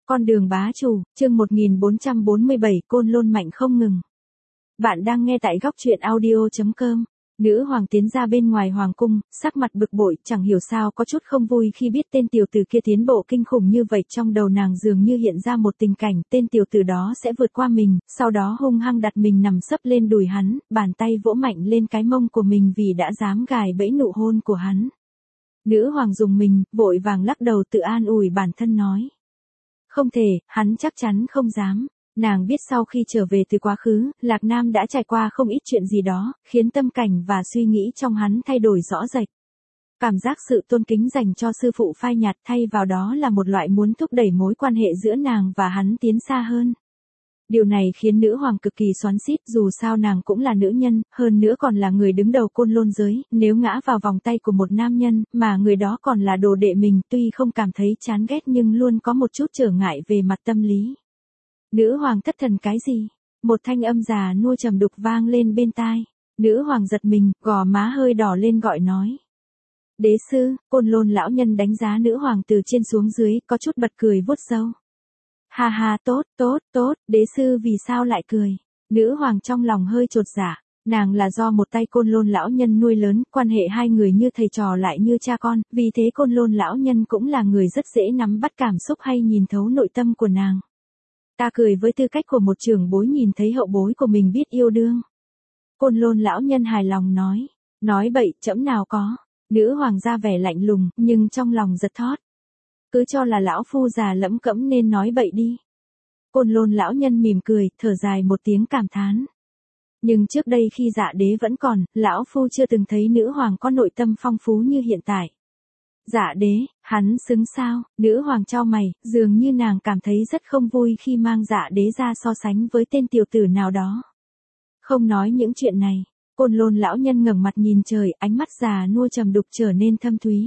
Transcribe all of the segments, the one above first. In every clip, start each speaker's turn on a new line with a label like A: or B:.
A: Con đường bá chủ, chương 1447, Côn Lôn mạnh không ngừng. Bạn đang nghe tại góc truyện audio.com. Nữ hoàng tiến ra bên ngoài hoàng cung, sắc mặt bực bội, chẳng hiểu sao có chút không vui khi biết tên tiểu tử kia tiến bộ kinh khủng như vậy. Trong đầu nàng dường như hiện ra một tình cảnh, tên tiểu tử đó sẽ vượt qua mình, sau đó hung hăng đặt mình nằm sấp lên đùi hắn, bàn tay vỗ mạnh lên cái mông của mình vì đã dám gài bẫy nụ hôn của hắn. Nữ hoàng dùng mình, vội vàng lắc đầu tự an ủi bản thân nói. Không thể, hắn chắc chắn không dám. Nàng biết sau khi trở về từ quá khứ, Lạc Nam đã trải qua không ít chuyện gì đó, khiến tâm cảnh và suy nghĩ trong hắn thay đổi rõ rệt. Cảm giác sự tôn kính dành cho sư phụ phai nhạt, thay vào đó là một loại muốn thúc đẩy mối quan hệ giữa nàng và hắn tiến xa hơn. Điều này khiến nữ hoàng cực kỳ xoắn xít, dù sao nàng cũng là nữ nhân, hơn nữa còn là người đứng đầu Côn Lôn giới, nếu ngã vào vòng tay của một nam nhân, mà người đó còn là đồ đệ mình, tuy không cảm thấy chán ghét nhưng luôn có một chút trở ngại về mặt tâm lý. Nữ hoàng thất thần cái gì? Một thanh âm già nua trầm đục vang lên bên tai. Nữ hoàng giật mình, gò má hơi đỏ lên gọi nói. Đế sư, Côn Lôn lão nhân đánh giá nữ hoàng từ trên xuống dưới, có chút bật cười vuốt râu. Ha ha, tốt, đế sư vì sao lại cười? Nữ hoàng trong lòng hơi chột dạ, nàng là do một tay Côn Lôn lão nhân nuôi lớn, quan hệ hai người như thầy trò lại như cha con, vì thế Côn Lôn lão nhân cũng là người rất dễ nắm bắt cảm xúc hay nhìn thấu nội tâm của nàng. Ta cười với tư cách của một trưởng bối nhìn thấy hậu bối của mình biết yêu đương. Côn Lôn lão nhân hài lòng nói bậy, trẫm nào có. Nữ hoàng ra vẻ lạnh lùng, nhưng trong lòng giật thót. Cứ cho là lão phu già lẫm cẫm nên nói bậy đi. Côn Lôn lão nhân mỉm cười, thở dài một tiếng cảm thán. Nhưng trước đây khi Dạ Đế vẫn còn, lão phu chưa từng thấy nữ hoàng có nội tâm phong phú như hiện tại. Dạ Đế, hắn xứng sao? Nữ hoàng chau mày, dường như nàng cảm thấy rất không vui khi mang Dạ Đế ra so sánh với tên tiểu tử nào đó. Không nói những chuyện này, Côn Lôn lão nhân ngẩng mặt nhìn trời, ánh mắt già nua trầm đục trở nên thâm thúy.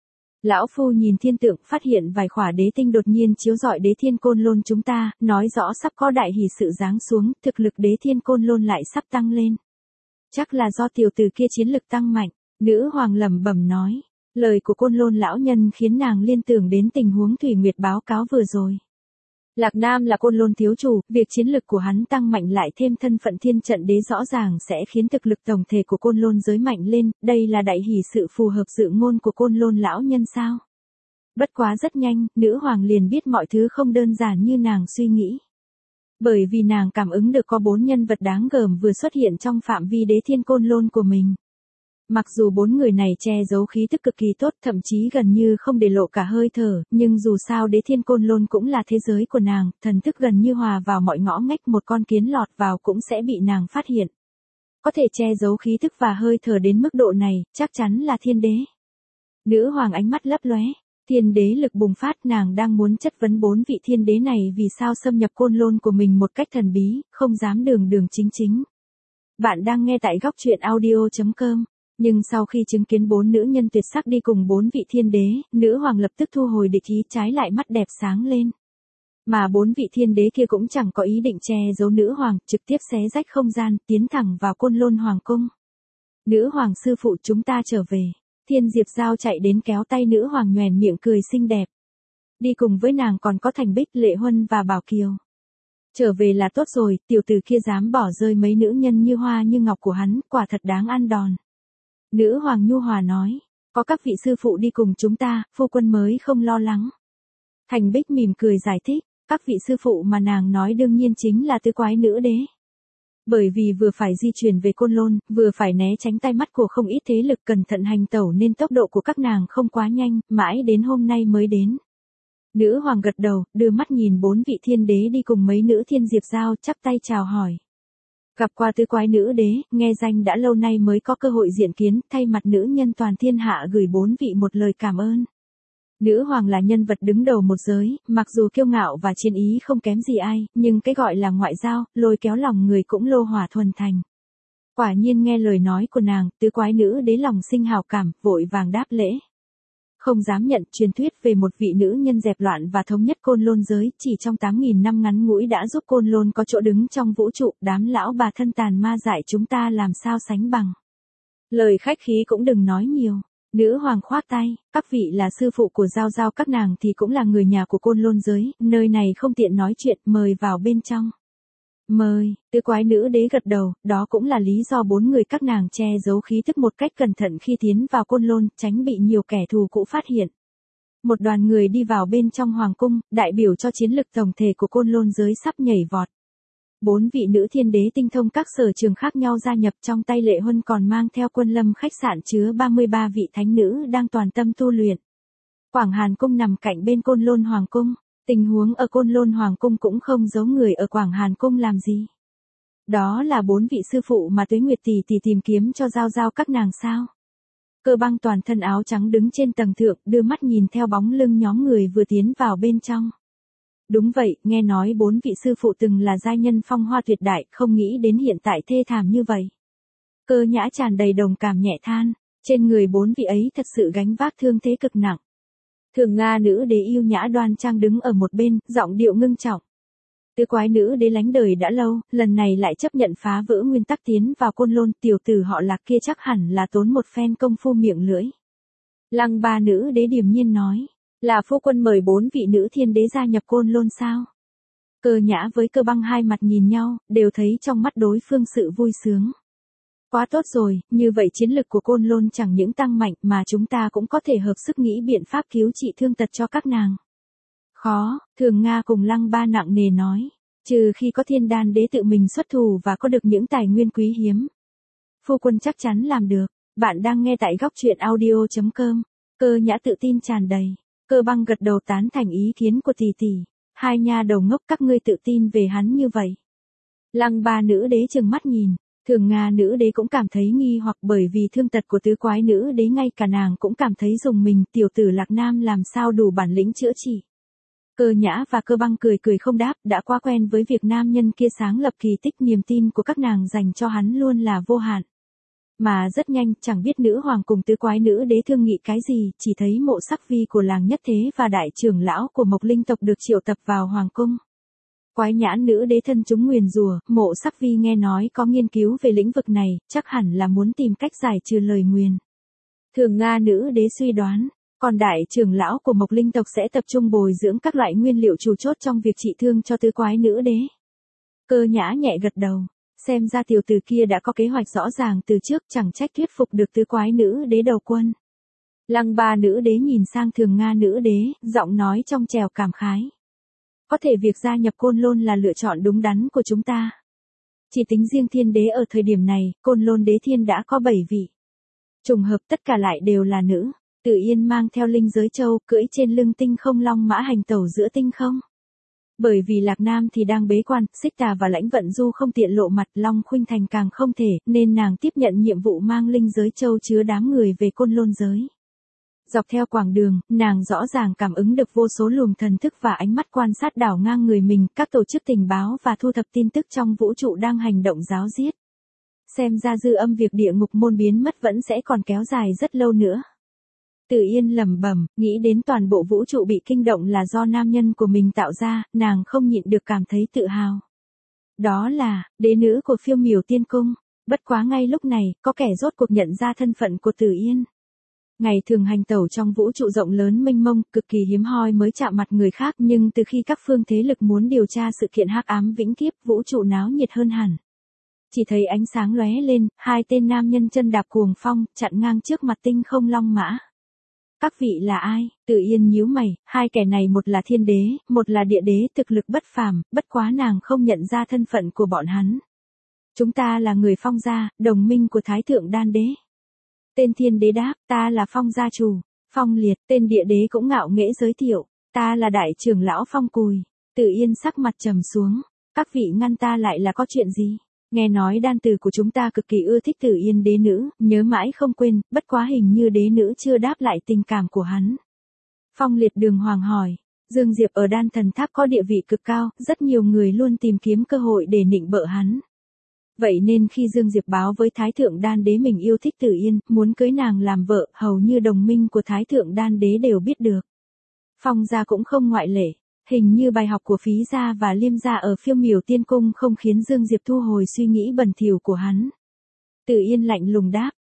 A: Lão phu nhìn thiên tượng, phát hiện vài khỏa đế tinh đột nhiên chiếu rọi đế thiên Côn Lôn chúng ta, nói rõ sắp có đại hỷ sự giáng xuống, thực lực đế thiên Côn Lôn lại sắp tăng lên. Chắc là do tiểu tử kia chiến lực tăng mạnh, nữ hoàng lẩm bẩm nói. Lời của Côn Lôn lão nhân khiến nàng liên tưởng đến tình huống Thủy Nguyệt báo cáo vừa rồi. Lạc Nam là Côn Lôn thiếu chủ, việc chiến lực của hắn tăng mạnh lại thêm thân phận thiên trận đế rõ ràng sẽ khiến thực lực tổng thể của Côn Lôn giới mạnh lên, đây là đại hỷ sự phù hợp dự ngôn của Côn Lôn lão nhân sao? Bất quá rất nhanh, nữ hoàng liền biết mọi thứ không đơn giản như nàng suy nghĩ. Bởi vì nàng cảm ứng được có 4 nhân vật đáng gờm vừa xuất hiện trong phạm vi đế thiên Côn Lôn của mình. Mặc dù 4 người này che giấu khí tức cực kỳ tốt, thậm chí gần như không để lộ cả hơi thở, nhưng dù sao đế thiên Côn Lôn cũng là thế giới của nàng, thần thức gần như hòa vào mọi ngõ ngách, một con kiến lọt vào cũng sẽ bị nàng phát hiện. Có thể che giấu khí tức và hơi thở đến mức độ này, chắc chắn là thiên đế. Nữ hoàng ánh mắt lấp lóe, thiên đế lực bùng phát, nàng đang muốn chất vấn 4 vị thiên đế này vì sao xâm nhập Côn Lôn của mình một cách thần bí, không dám đường chính. Bạn đang nghe tại góc truyện audio.com. Nhưng sau khi chứng kiến 4 nữ nhân tuyệt sắc đi cùng 4 vị thiên đế, nữ hoàng lập tức thu hồi địch ý, trái lại mắt đẹp sáng lên. Mà 4 vị thiên đế kia cũng chẳng có ý định che giấu nữ hoàng, trực tiếp xé rách không gian, tiến thẳng vào Côn Lôn hoàng cung. Nữ hoàng sư phụ chúng ta trở về. Thiên Diệp Giao chạy đến kéo tay nữ hoàng nhoẻn miệng cười xinh đẹp. Đi cùng với nàng còn có Thành Bích, Lệ Huân và Bảo Kiều. Trở về là tốt rồi, tiểu tử kia dám bỏ rơi mấy nữ nhân như hoa như ngọc của hắn, quả thật đáng ăn đòn. Nữ hoàng nhu hòa nói, có các vị sư phụ đi cùng chúng ta, phu quân mới không lo lắng. Thành Bích mỉm cười giải thích, các vị sư phụ mà nàng nói đương nhiên chính là tứ quái nữ đế. Bởi vì vừa phải di chuyển về Côn Lôn, vừa phải né tránh tai mắt của không ít thế lực cẩn thận hành tẩu nên tốc độ của các nàng không quá nhanh, mãi đến hôm nay mới đến. Nữ hoàng gật đầu, đưa mắt nhìn 4 vị thiên đế đi cùng mấy nữ thiên diệp giao, chắp tay chào hỏi. Gặp qua tứ quái nữ đế, nghe danh đã lâu nay mới có cơ hội diện kiến, thay mặt nữ nhân toàn thiên hạ gửi 4 vị một lời cảm ơn. Nữ hoàng là nhân vật đứng đầu một giới, mặc dù kiêu ngạo và chiến ý không kém gì ai, nhưng cái gọi là ngoại giao, lôi kéo lòng người cũng lô hỏa thuần thành. Quả nhiên nghe lời nói của nàng, tứ quái nữ đế lòng sinh hào cảm, vội vàng đáp lễ. Không dám nhận truyền thuyết về một vị nữ nhân dẹp loạn và thống nhất Côn Lôn giới, chỉ trong 8.000 năm ngắn ngủi đã giúp Côn Lôn có chỗ đứng trong vũ trụ, đám lão bà thân tàn ma dại chúng ta làm sao sánh bằng. Lời khách khí cũng đừng nói nhiều. Nữ hoàng khoát tay, các vị là sư phụ của Giao Giao các nàng thì cũng là người nhà của Côn Lôn giới, nơi này không tiện nói chuyện, mời vào bên trong. Mời, tứ quái nữ đế gật đầu, đó cũng là lý do 4 người các nàng che giấu khí tức một cách cẩn thận khi tiến vào Côn Lôn, tránh bị nhiều kẻ thù cũ phát hiện. Một đoàn người đi vào bên trong hoàng cung, đại biểu cho chiến lực tổng thể của Côn Lôn giới sắp nhảy vọt. 4 vị nữ thiên đế tinh thông các sở trường khác nhau gia nhập, trong tay Lệ Huân còn mang theo Quân Lâm khách sạn chứa 33 vị thánh nữ đang toàn tâm tu luyện. Quảng Hàn cung nằm cạnh bên Côn Lôn hoàng cung, tình huống ở Côn Lôn hoàng cung cũng không giấu người ở Quảng Hàn cung làm gì. Đó là 4 vị sư phụ mà Tuế Nguyệt tỷ tỷ tìm kiếm cho Giao Giao các nàng sao? Cơ Băng toàn thân áo trắng đứng trên tầng thượng, đưa mắt nhìn theo bóng lưng nhóm người vừa tiến vào bên trong. Đúng vậy, nghe nói 4 vị sư phụ từng là giai nhân phong hoa tuyệt đại, không nghĩ đến hiện tại thê thảm như vậy. Cơ Nhã tràn đầy đồng cảm nhẹ than, trên người 4 vị ấy thật sự gánh vác thương thế cực nặng. Thường Nga nữ đế yêu nhã đoan trang đứng ở một bên, giọng điệu ngưng trọng. Tứ quái nữ đế lánh đời đã lâu, lần này lại chấp nhận phá vỡ nguyên tắc tiến vào Côn Lôn, tiểu tử họ Lạc kia chắc hẳn là tốn một phen công phu miệng lưỡi. Lăng Ba nữ đế điềm nhiên nói, là phu quân mời 4 vị nữ thiên đế gia nhập Côn Lôn sao? Cơ Nhã với Cơ Băng hai mặt nhìn nhau, đều thấy trong mắt đối phương sự vui sướng. Quá tốt rồi, như vậy chiến lực của Côn Lôn chẳng những tăng mạnh mà chúng ta cũng có thể hợp sức nghĩ biện pháp cứu trị thương tật cho các nàng. Khó, Thường Nga cùng Lăng Ba nặng nề nói, trừ khi có Thiên Đan đế tự mình xuất thủ và có được những tài nguyên quý hiếm. Phu quân chắc chắn làm được. Bạn đang nghe tại góc truyện audio.com. Cơ Nhã tự tin tràn đầy. Cơ Băng gật đầu tán thành ý kiến của tỷ tỷ. Hai nha đầu ngốc các ngươi tự tin về hắn như vậy. Lăng Ba nữ đế trừng mắt nhìn. Thường Nga nữ đế cũng cảm thấy nghi hoặc, bởi vì thương tật của tứ quái nữ đế ngay cả nàng cũng cảm thấy rùng mình, tiểu tử Lạc Nam làm sao đủ bản lĩnh chữa trị. Cơ Nhã và Cơ Băng cười cười không đáp, đã quá quen với việc nam nhân kia sáng lập kỳ tích, niềm tin của các nàng dành cho hắn luôn là vô hạn. Mà rất nhanh, chẳng biết nữ hoàng cùng tứ quái nữ đế thương nghị cái gì, chỉ thấy Mộ Sắc Vi của làng Nhất Thế và đại trưởng lão của Mộc Linh tộc được triệu tập vào hoàng cung. Quái Nhãn nữ đế thân chúng nguyền rủa, Mộ Sắc Vi nghe nói có nghiên cứu về lĩnh vực này, chắc hẳn là muốn tìm cách giải trừ lời nguyền. Thường Nga nữ đế suy đoán, còn đại trưởng lão của Mộc Linh tộc sẽ tập trung bồi dưỡng các loại nguyên liệu chủ chốt trong việc trị thương cho tứ quái nữ đế. Cơ Nhã nhẹ gật đầu, xem ra tiểu tử kia đã có kế hoạch rõ ràng từ trước, chẳng trách thuyết phục được tứ quái nữ đế đầu quân. Lăng Ba nữ đế nhìn sang Thường Nga nữ đế, giọng nói trong trẻo cảm khái. Có thể việc gia nhập Côn Lôn là lựa chọn đúng đắn của chúng ta. Chỉ tính riêng thiên đế ở thời điểm này, Côn Lôn đế thiên đã có 7 vị. Trùng hợp tất cả lại đều là nữ. Tử Yên mang theo linh giới châu, cưỡi trên lưng tinh không long mã hành tẩu giữa tinh không. Bởi vì Lạc Nam thì đang bế quan, Xích Tà và Lãnh Vận Du không tiện lộ mặt, Long Khuynh Thành càng không thể, nên nàng tiếp nhận nhiệm vụ mang linh giới châu chứa đám người về Côn Lôn giới. Dọc theo quãng đường, nàng rõ ràng cảm ứng được vô số luồng thần thức và ánh mắt quan sát đảo ngang người mình, các tổ chức tình báo và thu thập tin tức trong vũ trụ đang hành động ráo riết. Xem ra dư âm việc địa ngục môn biến mất vẫn sẽ còn kéo dài rất lâu nữa. Tử Yên lẩm bẩm, nghĩ đến toàn bộ vũ trụ bị kinh động là do nam nhân của mình tạo ra, nàng không nhịn được cảm thấy tự hào. Đó là, đế nữ của Phiêu Miểu Tiên Cung. Bất quá ngay lúc này, có kẻ rốt cuộc nhận ra thân phận của Tử Yên. Ngày thường hành tẩu trong vũ trụ rộng lớn mênh mông, cực kỳ hiếm hoi mới chạm mặt người khác, nhưng từ khi các phương thế lực muốn điều tra sự kiện hắc ám vĩnh kiếp, vũ trụ náo nhiệt hơn hẳn. Chỉ thấy ánh sáng lóe lên, hai tên nam nhân chân đạp cuồng phong, chặn ngang trước mặt tinh không long mã. Các vị là ai? Tử Yên nhíu mày, hai kẻ này một là thiên đế, một là địa đế, thực lực bất phàm, bất quá nàng không nhận ra thân phận của bọn hắn. Chúng ta là người Phong gia, đồng minh của Thái Thượng Đan Đế. Tên thiên đế đáp, ta là Phong gia chủ. Phong Liệt, tên địa đế cũng ngạo nghễ giới thiệu, ta là đại trưởng lão Phong Cùi. Tử Yên sắc mặt trầm xuống, các vị ngăn ta lại là có chuyện gì? Nghe nói đan tử của chúng ta cực kỳ ưa thích Tử Yên đế nữ, nhớ mãi không quên, bất quá hình như đế nữ chưa đáp lại tình cảm của hắn. Phong Liệt đường hoàng hỏi, Dương Diệp ở đan thần tháp có địa vị cực cao, rất nhiều người luôn tìm kiếm cơ hội để nịnh bợ hắn. Vậy nên khi Dương Diệp báo với Thái Thượng Đan Đế mình yêu thích Tử Yên, muốn cưới nàng làm vợ, hầu như đồng minh của Thái Thượng Đan Đế đều biết được. Phong gia cũng không ngoại lệ. Hình như bài học của Phí gia và Liêm gia ở Phiêu Miểu Tiên Cung không khiến Dương Diệp thu hồi suy nghĩ bẩn thỉu của hắn. Tử Yên lạnh lùng đáp,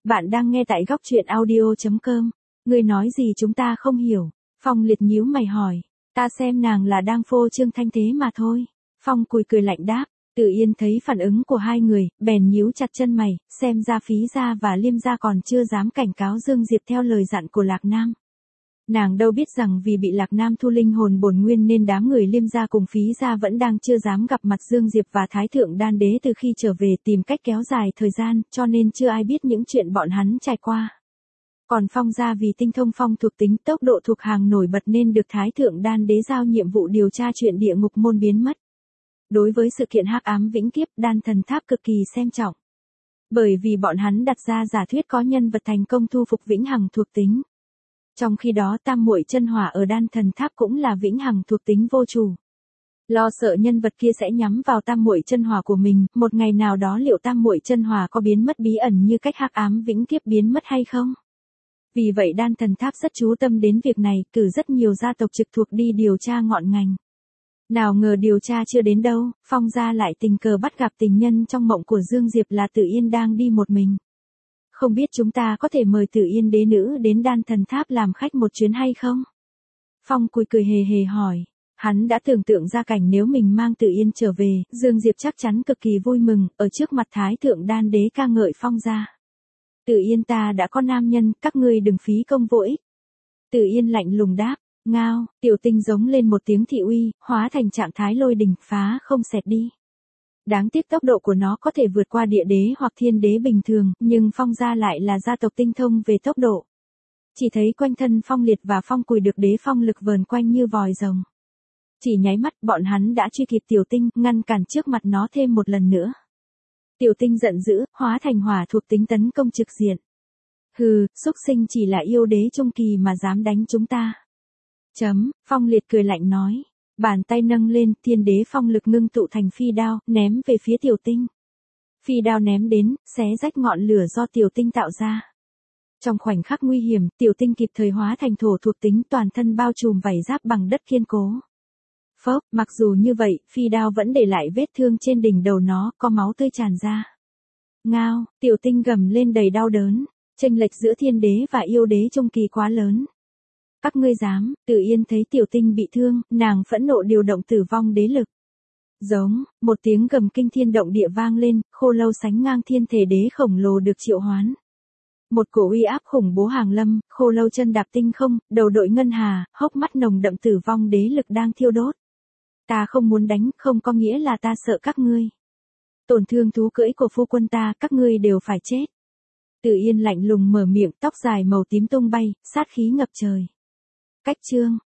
A: Bạn đang nghe tại góc truyện audio.com. Ngươi nói gì chúng ta không hiểu. Phong Liệt nhíu mày hỏi. Ta xem nàng là đang phô trương thanh thế mà thôi. Phong Cùi cười lạnh đáp. Tử Yên thấy phản ứng của hai người, bèn nhíu chặt chân mày, xem ra Phí gia và Liêm gia còn chưa dám cảnh cáo Dương Diệp theo lời dặn của Lạc Nam. Nàng đâu biết rằng vì bị Lạc Nam thu linh hồn bổn nguyên nên đám người Liêm gia cùng Phí gia vẫn đang chưa dám gặp mặt Dương Diệp và Thái Thượng Đan Đế từ khi trở về tìm cách kéo dài thời gian, cho nên chưa ai biết những chuyện bọn hắn trải qua. Còn Phong gia vì tinh thông phong thuộc tính tốc độ thuộc hàng nổi bật nên được Thái Thượng Đan Đế giao nhiệm vụ điều tra chuyện địa ngục môn biến mất. Đối với sự kiện hắc ám vĩnh kiếp, Đan Thần Tháp cực kỳ xem trọng. Bởi vì bọn hắn đặt ra giả thuyết có nhân vật thành công thu phục vĩnh hằng thuộc tính. Trong khi đó Tam Muội Chân Hỏa ở Đan Thần Tháp cũng là vĩnh hằng thuộc tính vô chủ. Lo sợ nhân vật kia sẽ nhắm vào Tam Muội Chân Hỏa của mình, một ngày nào đó liệu Tam Muội Chân Hỏa có biến mất bí ẩn như cách hắc ám vĩnh kiếp biến mất hay không? Vì vậy Đan Thần Tháp rất chú tâm đến việc này, cử rất nhiều gia tộc trực thuộc đi điều tra ngọn ngành. Nào ngờ điều tra chưa đến đâu, Phong gia lại tình cờ bắt gặp tình nhân trong mộng của Dương Diệp là Tử Yên đang đi một mình. Không biết chúng ta có thể mời Tử Yên đế nữ đến Đan Thần Tháp làm khách một chuyến hay không? Phong Cùi cười hề hề hỏi. Hắn đã tưởng tượng ra cảnh nếu mình mang Tử Yên trở về, Dương Diệp chắc chắn cực kỳ vui mừng, ở trước mặt Thái Thượng Đan Đế ca ngợi Phong gia. Tử Yên ta đã có nam nhân, các ngươi đừng phí công vô ích. Tử Yên lạnh lùng đáp. Ngao, tiểu tinh giống lên một tiếng thị uy, hóa thành trạng thái lôi đình, phá không xẹt đi. Đáng tiếc tốc độ của nó có thể vượt qua địa đế hoặc thiên đế bình thường, nhưng Phong gia lại là gia tộc tinh thông về tốc độ. Chỉ thấy quanh thân Phong Liệt và Phong Cùi được đế phong lực vờn quanh như vòi rồng. Chỉ nháy mắt bọn hắn đã truy kịp tiểu tinh, ngăn cản trước mặt nó thêm một lần nữa. Tiểu tinh giận dữ, hóa thành hỏa thuộc tính tấn công trực diện. Hừ, xúc sinh chỉ là yêu đế trung kỳ mà dám đánh chúng ta. Phong Liệt cười lạnh nói. Bàn tay nâng lên, thiên đế phong lực ngưng tụ thành phi đao, ném về phía tiểu tinh. Phi đao ném đến, xé rách ngọn lửa do tiểu tinh tạo ra. Trong khoảnh khắc nguy hiểm, tiểu tinh kịp thời hóa thành thổ thuộc tính toàn thân bao trùm vảy giáp bằng đất kiên cố. Phốc, mặc dù như vậy, phi đao vẫn để lại vết thương trên đỉnh đầu nó, có máu tươi tràn ra. Ngao, tiểu tinh gầm lên đầy đau đớn, chênh lệch giữa thiên đế và yêu đế trung kỳ quá lớn. Các ngươi dám, Tử Yên thấy tiểu tinh bị thương, nàng phẫn nộ điều động tử vong đế lực. Giống, một tiếng gầm kinh thiên động địa vang lên, khô lâu sánh ngang thiên thể đế khổng lồ được triệu hoán. Một cổ uy áp khủng bố hàng lâm, khô lâu chân đạp tinh không, đầu đội ngân hà, hốc mắt nồng đậm tử vong đế lực đang thiêu đốt. Ta không muốn đánh, không có nghĩa là ta sợ các ngươi. Tổn thương thú cưỡi của phu quân ta, các ngươi đều phải chết. Tử Yên lạnh lùng mở miệng, tóc dài màu tím tung bay, sát khí ngập trời. Cách chương